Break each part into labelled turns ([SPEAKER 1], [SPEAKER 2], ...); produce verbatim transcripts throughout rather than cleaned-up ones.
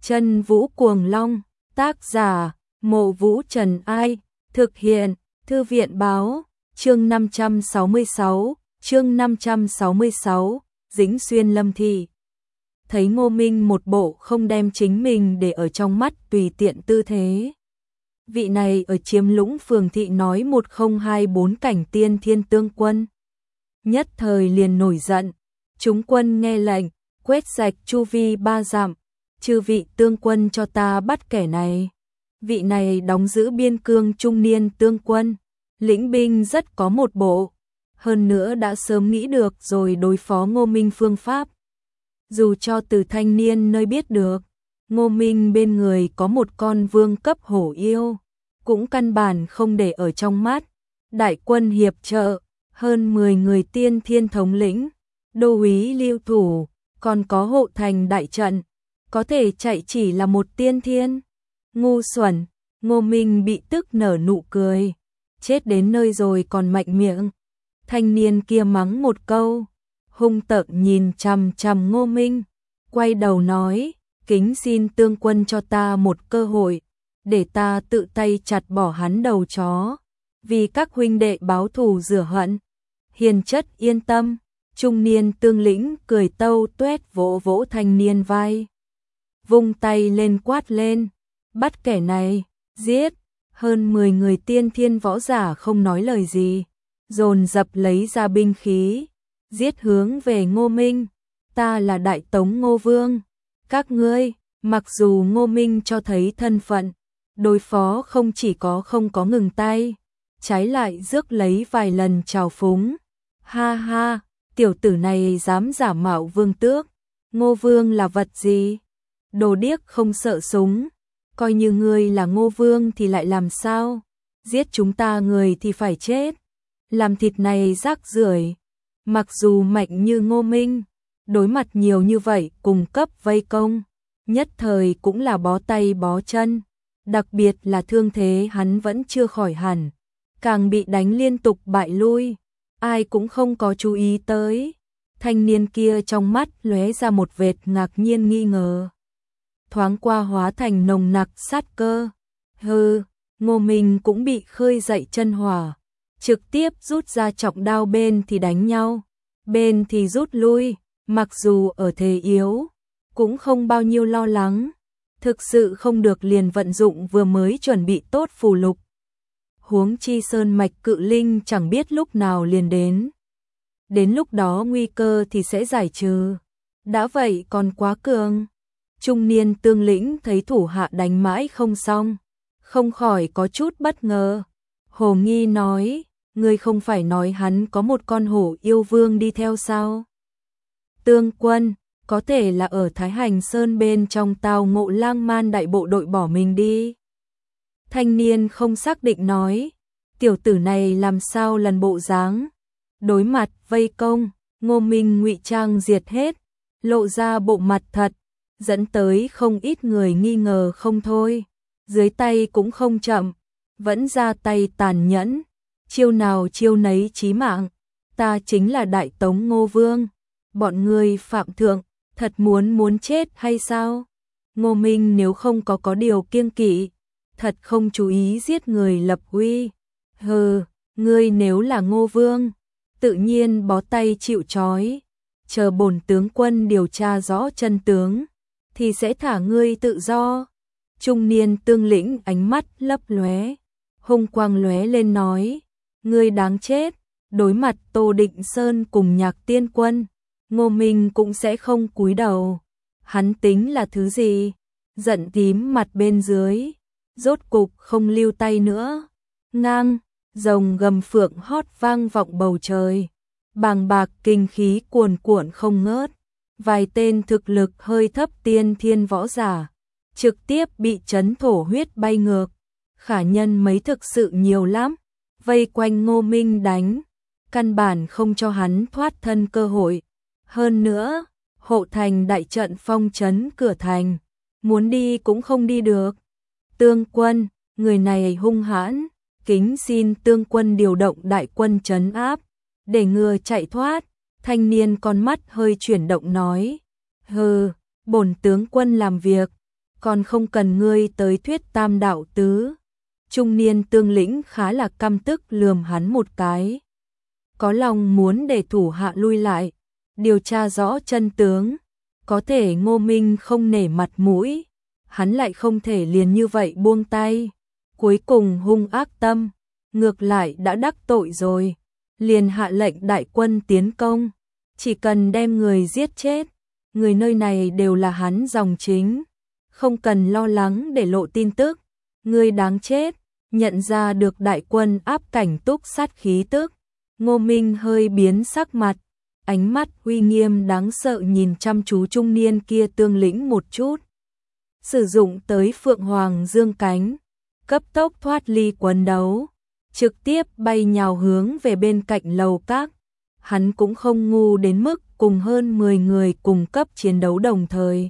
[SPEAKER 1] Chân Vũ Cuồng Long, tác giả, Mộ Vũ Trần Ai, thực hiện, Thư viện báo, chương năm trăm sáu mươi sáu, chương năm trăm sáu mươi sáu, Dĩnh Xuyên Lâm Thị. Thấy Ngô Minh một bộ không đem chính mình để ở trong mắt tùy tiện tư thế. Vị này ở Chiếm Lũng phường thị nói một không hai bốn cảnh tiên thiên tương quân. Nhất thời liền nổi giận, chúng quân nghe lệnh, quét sạch chu vi ba dặm, chư vị tương quân cho ta bắt kẻ này. Vị này đóng giữ biên cương trung niên tương quân, lĩnh binh rất có một bộ, hơn nữa đã sớm nghĩ được rồi đối phó Ngô Minh phương pháp. Dù cho từ thanh niên nơi biết được, Ngô Minh bên người có một con vương cấp hổ yêu, cũng căn bản không để ở trong mắt. Đại quân hiệp trợ, hơn mười người tiên thiên thống lĩnh, đô úy lưu thủ, còn có hộ thành đại trận, có thể chạy chỉ là một tiên thiên. Ngu xuẩn, Ngô Minh bị tức nở nụ cười, chết đến nơi rồi còn mạnh miệng. Thanh niên kia mắng một câu, hung tợn nhìn chằm chằm Ngô Minh, quay đầu nói, kính xin tương quân cho ta một cơ hội, để ta tự tay chặt bỏ hắn đầu chó, vì các huynh đệ báo thù rửa hận. Hiền chất yên tâm, trung niên tương lĩnh cười tâu tuét vỗ vỗ thanh niên vai, vung tay lên quát lên, bắt kẻ này, giết. Hơn mười người tiên thiên võ giả không nói lời gì, dồn dập lấy ra binh khí, giết hướng về Ngô Minh. Ta là Đại Tống Ngô Vương, các ngươi. Mặc dù Ngô Minh cho thấy thân phận, đối phó không chỉ có không có ngừng tay, trái lại rước lấy vài lần trào phúng. Ha ha, tiểu tử này dám giả mạo vương tước, Ngô Vương là vật gì? Đồ điếc không sợ súng, coi như ngươi là Ngô Vương thì lại làm sao? Giết chúng ta người thì phải chết, làm thịt này rác rưởi. Mặc dù mạnh như Ngô Minh, đối mặt nhiều như vậy cùng cấp vây công, nhất thời cũng là bó tay bó chân, đặc biệt là thương thế hắn vẫn chưa khỏi hẳn, càng bị đánh liên tục bại lui, ai cũng không có chú ý tới. Thanh niên kia trong mắt lóe ra một vệt ngạc nhiên nghi ngờ, thoáng qua hóa thành nồng nặc sát cơ. Hừ, Ngô Minh cũng bị khơi dậy chân hỏa, trực tiếp rút ra trọng đao, bên thì đánh nhau, bên thì rút lui, mặc dù ở thế yếu, cũng không bao nhiêu lo lắng, thực sự không được liền vận dụng vừa mới chuẩn bị tốt phù lục. Huống chi sơn mạch cự linh chẳng biết lúc nào liền đến, đến lúc đó nguy cơ thì sẽ giải trừ, đã vậy còn quá cường. Trung niên tương lĩnh thấy thủ hạ đánh mãi không xong, không khỏi có chút bất ngờ. Hồ nghi nói, ngươi không phải nói hắn có một con hổ yêu vương đi theo sao? Tương quân, có thể là ở Thái Hành Sơn bên trong tao ngộ lang man đại bộ đội bỏ mình đi. Thanh niên không xác định nói, tiểu tử này làm sao lần bộ dáng. Đối mặt vây công, Ngô Minh ngụy trang diệt hết, lộ ra bộ mặt thật, dẫn tới không ít người nghi ngờ không thôi. Dưới tay cũng không chậm, vẫn ra tay tàn nhẫn, chiêu nào chiêu nấy chí mạng. Ta chính là Đại Tống Ngô Vương, bọn ngươi phạm thượng, thật muốn muốn chết hay sao? Ngô Minh nếu không có có điều kiêng kỵ, thật không chú ý giết người lập uy. Hừ, ngươi nếu là Ngô Vương, tự nhiên bó tay chịu trói, chờ bổn tướng quân điều tra rõ chân tướng, thì sẽ thả ngươi tự do. Trung niên tương lĩnh ánh mắt lấp lóe, hung quang lóe lên nói, ngươi đáng chết. Đối mặt Tô Định Sơn cùng Nhạc Tiên Quân, Ngô Minh cũng sẽ không cúi đầu. Hắn tính là thứ gì? Giận tím mặt bên dưới, rốt cục không lưu tay nữa. Ngang, rồng gầm phượng hót vang vọng bầu trời, bàng bạc kinh khí cuồn cuộn không ngớt. Vài tên thực lực hơi thấp tiên thiên võ giả trực tiếp bị chấn thổ huyết bay ngược. Khả nhân mấy thực sự nhiều lắm, vây quanh Ngô Minh đánh, căn bản không cho hắn thoát thân cơ hội. Hơn nữa, hộ thành đại trận phong trấn cửa thành, muốn đi cũng không đi được. Tương quân, người này hung hãn, kính xin tương quân điều động đại quân trấn áp, để ngừa chạy thoát. Thanh niên con mắt hơi chuyển động nói, hừ, bổn tướng quân làm việc, còn không cần ngươi tới thuyết tam đạo tứ. Trung niên tương lĩnh khá là căm tức lườm hắn một cái. Có lòng muốn để thủ hạ lui lại, điều tra rõ chân tướng. Có thể Ngô Minh không nể mặt mũi, hắn lại không thể liền như vậy buông tay. Cuối cùng hung ác tâm, ngược lại đã đắc tội rồi, liền hạ lệnh đại quân tiến công. Chỉ cần đem người giết chết, người nơi này đều là hắn dòng chính, không cần lo lắng để lộ tin tức. Người đáng chết. Nhận ra được đại quân áp cảnh túc sát khí tức, Ngô Minh hơi biến sắc mặt, ánh mắt uy nghiêm đáng sợ nhìn chăm chú trung niên kia tương lĩnh một chút. Sử dụng tới Phượng Hoàng dương cánh, cấp tốc thoát ly quần đấu, trực tiếp bay nhào hướng về bên cạnh lầu các. Hắn cũng không ngu đến mức cùng hơn mười người cùng cấp chiến đấu đồng thời.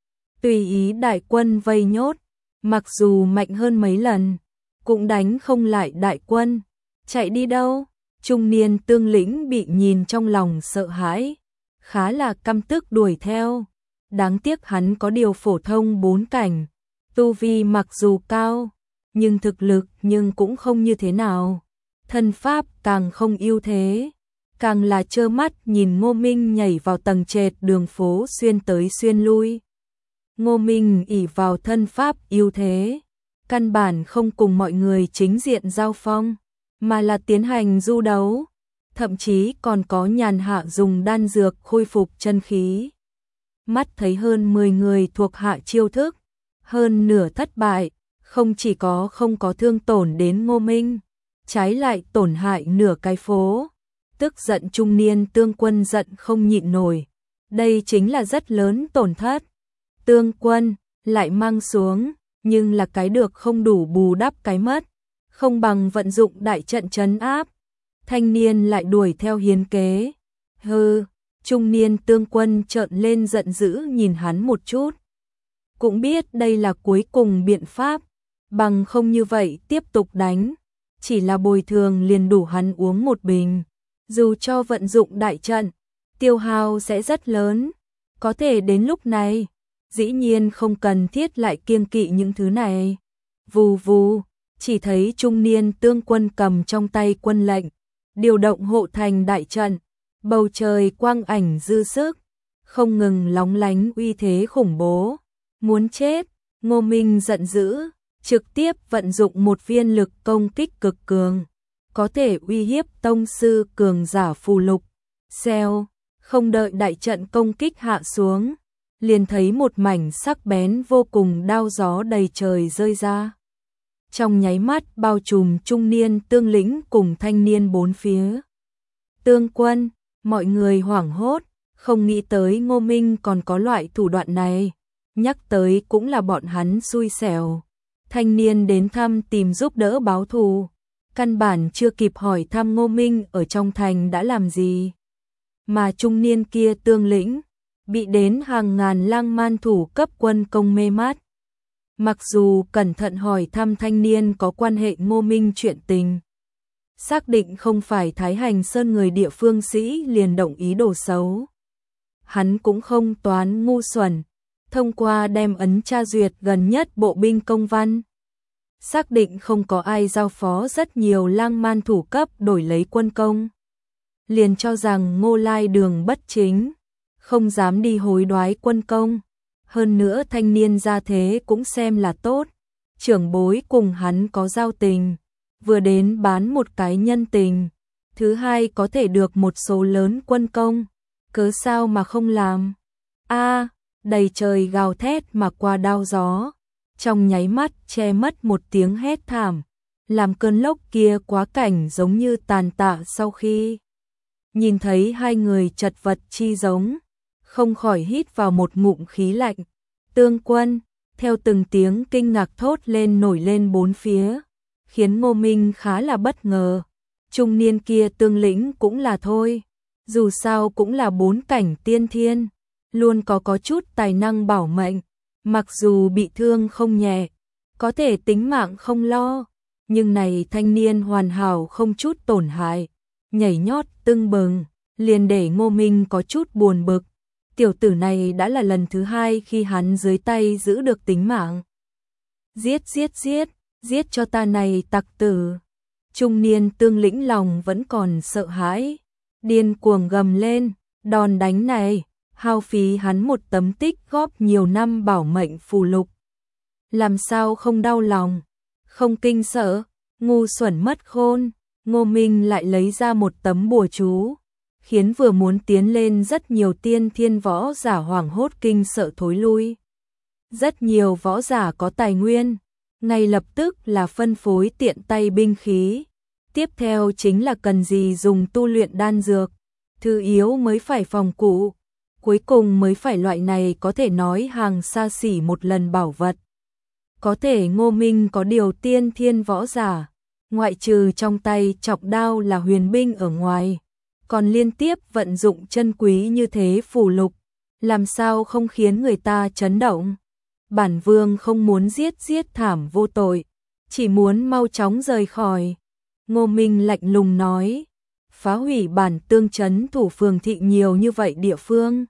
[SPEAKER 1] Tùy ý đại quân vây nhốt, mặc dù mạnh hơn mấy lần, cũng đánh không lại đại quân. Chạy đi đâu? Trung niên tương lĩnh bị nhìn trong lòng sợ hãi, khá là căm tức đuổi theo. Đáng tiếc hắn có điều phổ thông bốn cảnh, tu vi mặc dù cao, nhưng thực lực nhưng cũng không như thế nào. Thân pháp càng không ưu thế, càng là trơ mắt nhìn Ngô Minh nhảy vào tầng trệt đường phố xuyên tới xuyên lui. Ngô Minh ỷ vào thân pháp ưu thế, căn bản không cùng mọi người chính diện giao phong, mà là tiến hành du đấu, thậm chí còn có nhàn hạ dùng đan dược khôi phục chân khí. Mắt thấy hơn mười người thuộc hạ chiêu thức, hơn nửa thất bại, không chỉ có không có thương tổn đến Ngô Minh, trái lại tổn hại nửa cái phố. Tức giận trung niên tương quân giận không nhịn nổi, đây chính là rất lớn tổn thất. Tương quân lại mang xuống, nhưng là cái được không đủ bù đắp cái mất, không bằng vận dụng đại trận trấn áp. Thanh niên lại đuổi theo hiến kế. Hừ, trung niên tương quân trợn lên giận dữ nhìn hắn một chút. Cũng biết đây là cuối cùng biện pháp, bằng không như vậy tiếp tục đánh, chỉ là bồi thường liền đủ hắn uống một bình. Dù cho vận dụng đại trận, tiêu hao sẽ rất lớn, có thể đến lúc này, dĩ nhiên không cần thiết lại kiêng kỵ những thứ này. Vù vù, chỉ thấy trung niên tương quân cầm trong tay quân lệnh, điều động hộ thành đại trận, bầu trời quang ảnh dư sức, không ngừng lóng lánh uy thế khủng bố. Muốn chết, Ngô Minh giận dữ, trực tiếp vận dụng một viên lực công kích cực cường, có thể uy hiếp tông sư cường giả phù lục. Xèo, không đợi đại trận công kích hạ xuống, liền thấy một mảnh sắc bén vô cùng đao gió đầy trời rơi ra. Trong nháy mắt bao trùm trung niên tương lĩnh cùng thanh niên bốn phía. Tương quân, mọi người hoảng hốt, không nghĩ tới Ngô Minh còn có loại thủ đoạn này. Nhắc tới cũng là bọn hắn xui xẻo. Thanh niên đến thăm tìm giúp đỡ báo thù, căn bản chưa kịp hỏi thăm Ngô Minh ở trong thành đã làm gì. Mà trung niên kia tương lĩnh, bị đến hàng ngàn lang man thủ cấp quân công mê mát. Mặc dù cẩn thận hỏi thăm thanh niên có quan hệ Ngô Minh chuyện tình, xác định không phải Thái Hành Sơn người địa phương sĩ liền động ý đồ xấu. Hắn cũng không toán ngu xuẩn, thông qua đem ấn tra duyệt gần nhất bộ binh công văn, xác định không có ai giao phó rất nhiều lang man thủ cấp đổi lấy quân công, liền cho rằng Ngô Lai đường bất chính, không dám đi hối đoái quân công. Hơn nữa thanh niên gia thế cũng xem là tốt, trưởng bối cùng hắn có giao tình, vừa đến bán một cái nhân tình, thứ hai có thể được một số lớn quân công, cớ sao mà không làm. A, đầy trời gào thét mà qua đao gió, trong nháy mắt che mất một tiếng hét thảm, làm cơn lốc kia quá cảnh giống như tàn tạ sau khi nhìn thấy hai người chật vật chi giống, không khỏi hít vào một ngụm khí lạnh. Tương quân, theo từng tiếng kinh ngạc thốt lên nổi lên bốn phía, khiến Ngô Minh khá là bất ngờ. Trung niên kia tương lĩnh cũng là thôi, dù sao cũng là bốn cảnh tiên thiên, luôn có có chút tài năng bảo mệnh, mặc dù bị thương không nhẹ, có thể tính mạng không lo, nhưng này thanh niên hoàn hảo không chút tổn hại, nhảy nhót tưng bừng, liền để Ngô Minh có chút buồn bực. tiểu tử này đã là lần thứ hai khi hắn dưới tay giữ được tính mạng. Giết giết giết, giết cho ta này tặc tử. Trung niên tương lĩnh lòng vẫn còn sợ hãi, điên cuồng gầm lên, đòn đánh này, hao phí hắn một tấm tích góp nhiều năm bảo mệnh phù lục. Làm sao không đau lòng, không kinh sợ, ngu xuẩn mất khôn. Ngô Minh lại lấy ra một tấm bùa chú, khiến vừa muốn tiến lên rất nhiều tiên thiên võ giả hoảng hốt kinh sợ thối lui. Rất nhiều võ giả có tài nguyên, ngay lập tức là phân phối tiện tay binh khí. Tiếp theo chính là cần gì dùng tu luyện đan dược, thứ yếu mới phải phòng cụ, cuối cùng mới phải loại này có thể nói hàng xa xỉ một lần bảo vật. Có thể Ngô Minh có điều tiên thiên võ giả, ngoại trừ trong tay chọc đao là huyền binh ở ngoài, còn liên tiếp vận dụng chân quý như thế phù lục, làm sao không khiến người ta chấn động. Bản vương không muốn giết giết thảm vô tội, chỉ muốn mau chóng rời khỏi. Ngô Minh lạnh lùng nói, phá hủy bản tương trấn thủ phường thị nhiều như vậy địa phương.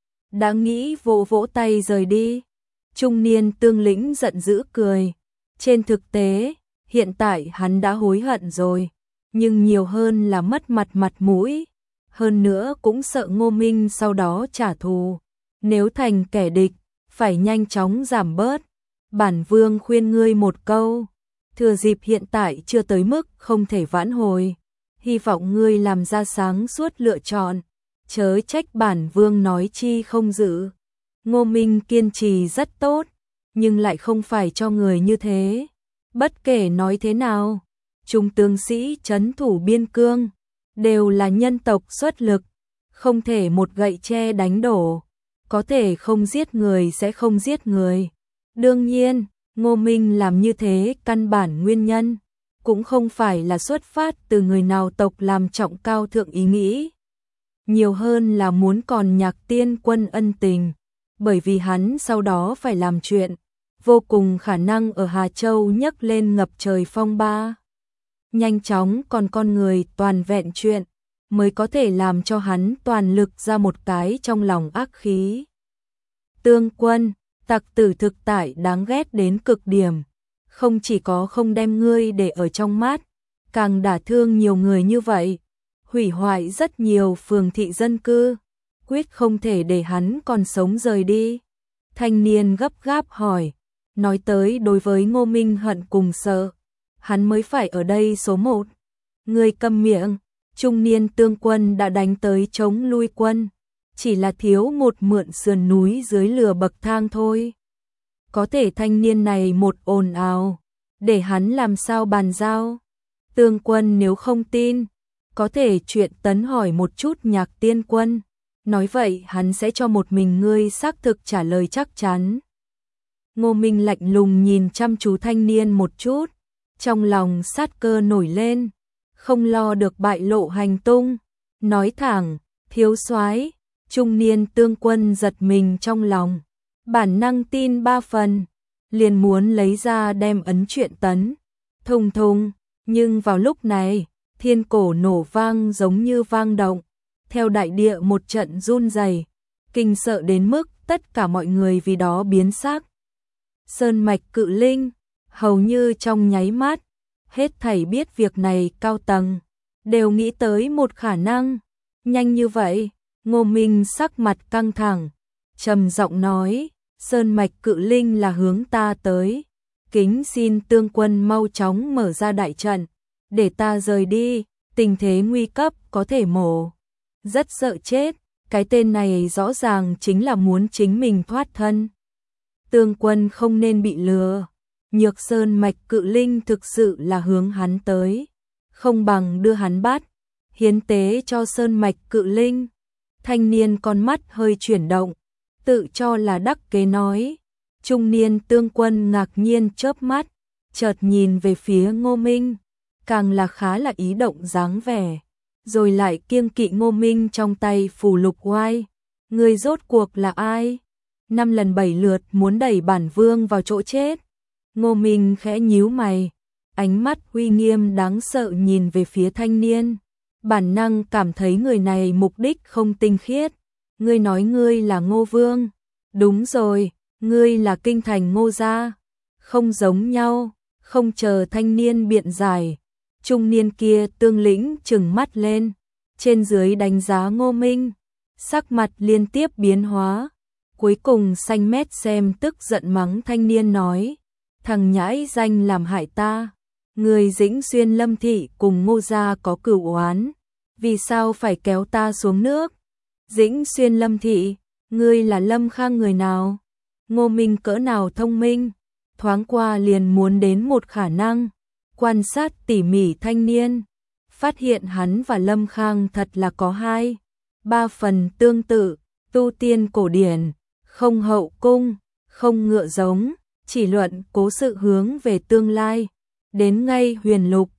[SPEAKER 1] Đã nghĩ vỗ vỗ tay rời đi. Trung niên tương lĩnh giận dữ cười. Trên thực tế, hiện tại hắn đã hối hận rồi, nhưng nhiều hơn là mất mặt mặt mũi. Hơn nữa cũng sợ Ngô Minh sau đó trả thù. Nếu thành kẻ địch, phải nhanh chóng giảm bớt. Bản vương khuyên ngươi một câu, thừa dịp hiện tại chưa tới mức không thể vãn hồi, hy vọng ngươi làm ra sáng suốt lựa chọn, chớ trách bản vương nói chi không giữ. Ngô Minh kiên trì rất tốt, nhưng lại không phải cho người như thế. Bất kể nói thế nào, chúng tướng sĩ trấn thủ biên cương đều là nhân tộc xuất lực, không thể một gậy tre đánh đổ, có thể không giết người sẽ không giết người. Đương nhiên, Ngô Minh làm như thế căn bản nguyên nhân cũng không phải là xuất phát từ người nào tộc làm trọng cao thượng ý nghĩ, nhiều hơn là muốn còn Nhạc Tiên Quân ân tình, bởi vì hắn sau đó phải làm chuyện vô cùng khả năng ở Hà Châu nhấc lên ngập trời phong ba. Nhanh chóng còn con người toàn vẹn chuyện mới có thể làm cho hắn toàn lực ra một cái trong lòng ác khí. Tương Quân, tặc tử thực tại đáng ghét đến cực điểm, không chỉ có không đem ngươi để ở trong mắt, càng đả thương nhiều người như vậy, hủy hoại rất nhiều phường thị dân cư, quyết không thể để hắn còn sống rời đi. Thanh niên gấp gáp hỏi, nói tới đối với Ngô Minh hận cùng sợ, hắn mới phải ở đây số một. Ngươi câm miệng, trung niên Tương Quân đã đánh tới chống lui quân, chỉ là thiếu một mượn sườn núi dưới lừa bậc thang thôi. Có thể thanh niên này một ồn ào, để hắn làm sao bàn giao. Tương Quân nếu không tin, có thể chuyện tấn hỏi một chút Nhạc Tiên Quân, nói vậy hắn sẽ cho một mình ngươi xác thực trả lời chắc chắn. Ngô Minh lạnh lùng nhìn chăm chú thanh niên một chút, trong lòng sát cơ nổi lên, không lo được bại lộ hành tung, nói thẳng, thiếu soái. Trung niên Tương Quân giật mình trong lòng, bản năng tin ba phần, liền muốn lấy ra đem ấn chuyện tấn. Thùng thùng, nhưng vào lúc này, thiên cổ nổ vang giống như vang động, theo đại địa một trận run rẩy, kinh sợ đến mức tất cả mọi người vì đó biến sắc. Sơn mạch cự linh, hầu như trong nháy mắt, hết thảy biết việc này cao tầng, đều nghĩ tới một khả năng. Nhanh như vậy, Ngô Minh sắc mặt căng thẳng, trầm giọng nói, sơn mạch cự linh là hướng ta tới, kính xin Tương Quân mau chóng mở ra đại trận, để ta rời đi, tình thế nguy cấp có thể mổ. Rất sợ chết, cái tên này rõ ràng chính là muốn chính mình thoát thân. Tương Quân không nên bị lừa, Nhược Sơn mạch cự linh thực sự là hướng hắn tới, không bằng đưa hắn bắt, hiến tế cho sơn mạch cự linh. Thanh niên con mắt hơi chuyển động, tự cho là đắc kế nói. Trung niên Tương Quân ngạc nhiên chớp mắt, chợt nhìn về phía Ngô Minh, càng là khá là ý động dáng vẻ, rồi lại kiêng kỵ Ngô Minh trong tay phù lục oai. Người rốt cuộc là ai? Năm lần bảy lượt muốn đẩy bản vương vào chỗ chết. Ngô Minh khẽ nhíu mày, ánh mắt uy nghiêm đáng sợ nhìn về phía thanh niên. Bản năng cảm thấy người này mục đích không tinh khiết, ngươi nói ngươi là Ngô Vương. Đúng rồi, ngươi là kinh thành Ngô gia. Không giống nhau, không chờ thanh niên biện giải. Trung niên kia tương lĩnh trừng mắt lên, trên dưới đánh giá Ngô Minh, sắc mặt liên tiếp biến hóa. Cuối cùng xanh mét xem tức giận mắng thanh niên nói, thằng nhãi danh làm hại ta. Người Dĩnh Xuyên Lâm thị cùng Ngô gia có cửu oán, vì sao phải kéo ta xuống nước? Dĩnh Xuyên Lâm thị, ngươi là Lâm Khang người nào? Ngô Minh cỡ nào thông minh, thoáng qua liền muốn đến một khả năng, quan sát tỉ mỉ thanh niên, phát hiện hắn và Lâm Khang thật là có hai, ba phần tương tự, tu tiên cổ điển, không hậu cung, không ngựa giống, chỉ luận cố sự hướng về tương lai. Đến ngay huyền lục,